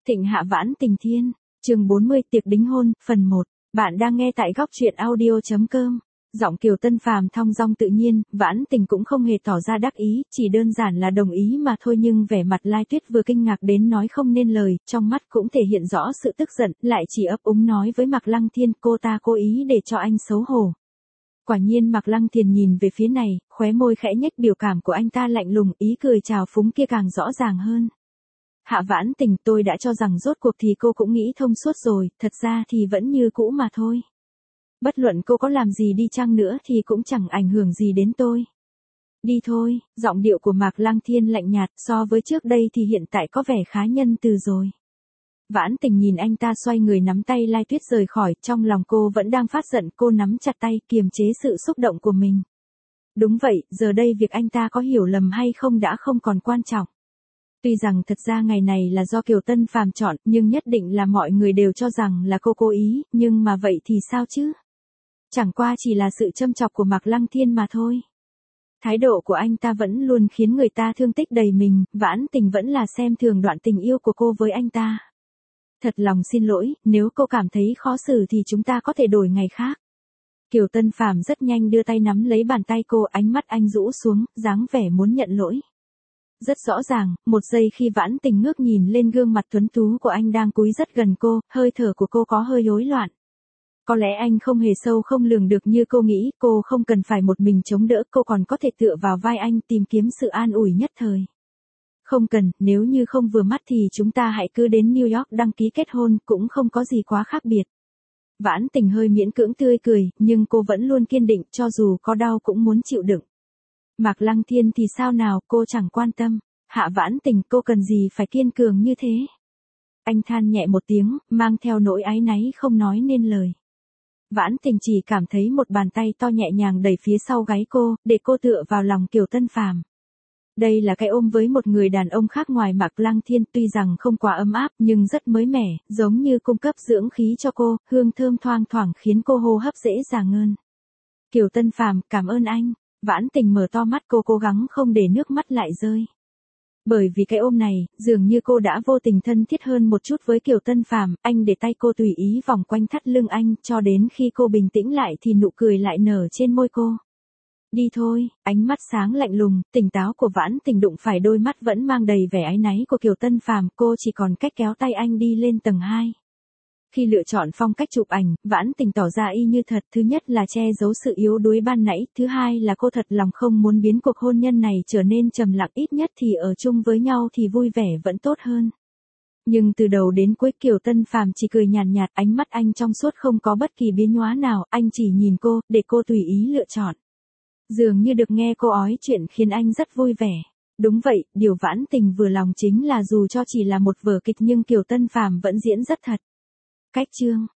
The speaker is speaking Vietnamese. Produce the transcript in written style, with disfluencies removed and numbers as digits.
Thịnh Hạ Vãn Tình Thiên, chương 40 tiệc đính hôn, phần 1. Bạn đang nghe tại góc truyện audio.com. Giọng Kiều Tân Phàm thong dong tự nhiên, Vãn Tình cũng không hề tỏ ra đắc ý, chỉ đơn giản là đồng ý mà thôi, nhưng vẻ mặt Lai Tuyết vừa kinh ngạc đến nói không nên lời, trong mắt cũng thể hiện rõ sự tức giận, lại chỉ ấp úng nói với Mạc Lăng Thiên, cô ta cố ý để cho anh xấu hổ. Quả nhiên Mạc Lăng Thiên nhìn về phía này, khóe môi khẽ nhếch, biểu cảm của anh ta lạnh lùng, ý cười trào phúng kia càng rõ ràng hơn. Hạ Vãn Tình, tôi đã cho rằng rốt cuộc thì cô cũng nghĩ thông suốt rồi, thật ra thì vẫn như cũ mà thôi. Bất luận cô có làm gì đi chăng nữa thì cũng chẳng ảnh hưởng gì đến tôi. Đi thôi, giọng điệu của Mạc Lăng Thiên lạnh nhạt, so với trước đây thì hiện tại có vẻ khá nhân từ rồi. Vãn Tình nhìn anh ta xoay người nắm tay Lai Tuyết rời khỏi, trong lòng cô vẫn đang phát giận, cô nắm chặt tay kiềm chế sự xúc động của mình. Đúng vậy, giờ đây việc anh ta có hiểu lầm hay không đã không còn quan trọng. Tuy rằng thật ra ngày này là do Kiều Tân Phàm chọn, nhưng nhất định là mọi người đều cho rằng là cô cố ý, nhưng mà vậy thì sao chứ? Chẳng qua chỉ là sự châm chọc của Mạc Lăng Thiên mà thôi. Thái độ của anh ta vẫn luôn khiến người ta thương tích đầy mình, Vãn Tình vẫn là xem thường đoạn tình yêu của cô với anh ta. Thật lòng xin lỗi, nếu cô cảm thấy khó xử thì chúng ta có thể đổi ngày khác. Kiều Tân Phàm rất nhanh đưa tay nắm lấy bàn tay cô, ánh mắt anh rũ xuống, dáng vẻ muốn nhận lỗi. Rất rõ ràng, một giây khi Vãn Tình ngước nhìn lên gương mặt tuấn tú của anh đang cúi rất gần cô, hơi thở của cô có hơi rối loạn. Có lẽ anh không hề sâu không lường được như cô nghĩ, cô không cần phải một mình chống đỡ, cô còn có thể tựa vào vai anh tìm kiếm sự an ủi nhất thời. Không cần, nếu như không vừa mắt thì chúng ta hãy cứ đến New York đăng ký kết hôn, cũng không có gì quá khác biệt. Vãn Tình hơi miễn cưỡng tươi cười, nhưng cô vẫn luôn kiên định, cho dù có đau cũng muốn chịu đựng. Mạc Lăng Thiên thì sao nào, cô chẳng quan tâm. Hạ Vãn Tình, cô cần gì phải kiên cường như thế? Anh than nhẹ một tiếng, mang theo nỗi áy náy không nói nên lời. Vãn Tình chỉ cảm thấy một bàn tay to nhẹ nhàng đẩy phía sau gáy cô, để cô tựa vào lòng Kiều Tân Phàm. Đây là cái ôm với một người đàn ông khác ngoài Mạc Lăng Thiên, tuy rằng không quá ấm áp nhưng rất mới mẻ, giống như cung cấp dưỡng khí cho cô, hương thơm thoang thoảng khiến cô hô hấp dễ dàng hơn. Kiều Tân Phàm, cảm ơn anh. Vãn Tình mở to mắt, cô cố gắng không để nước mắt lại rơi. Bởi vì cái ôm này, dường như cô đã vô tình thân thiết hơn một chút với Kiều Tân Phàm, anh để tay cô tùy ý vòng quanh thắt lưng anh, cho đến khi cô bình tĩnh lại thì nụ cười lại nở trên môi cô. Đi thôi, ánh mắt sáng lạnh lùng, tỉnh táo của Vãn Tình đụng phải đôi mắt vẫn mang đầy vẻ áy náy của Kiều Tân Phàm, cô chỉ còn cách kéo tay anh đi lên tầng 2. Khi lựa chọn phong cách chụp ảnh, Vãn Tình tỏ ra y như thật, thứ nhất là che giấu sự yếu đuối ban nãy, thứ hai là cô thật lòng không muốn biến cuộc hôn nhân này trở nên trầm lặng, ít nhất thì ở chung với nhau thì vui vẻ vẫn tốt hơn. Nhưng từ đầu đến cuối Kiều Tân Phàm chỉ cười nhàn nhạt, ánh mắt anh trong suốt không có bất kỳ biến hóa nào, anh chỉ nhìn cô, để cô tùy ý lựa chọn. Dường như được nghe cô ói chuyện khiến anh rất vui vẻ. Đúng vậy, điều Vãn Tình vừa lòng chính là dù cho chỉ là một vở kịch nhưng Kiều Tân Phàm vẫn diễn rất thật. Cách chương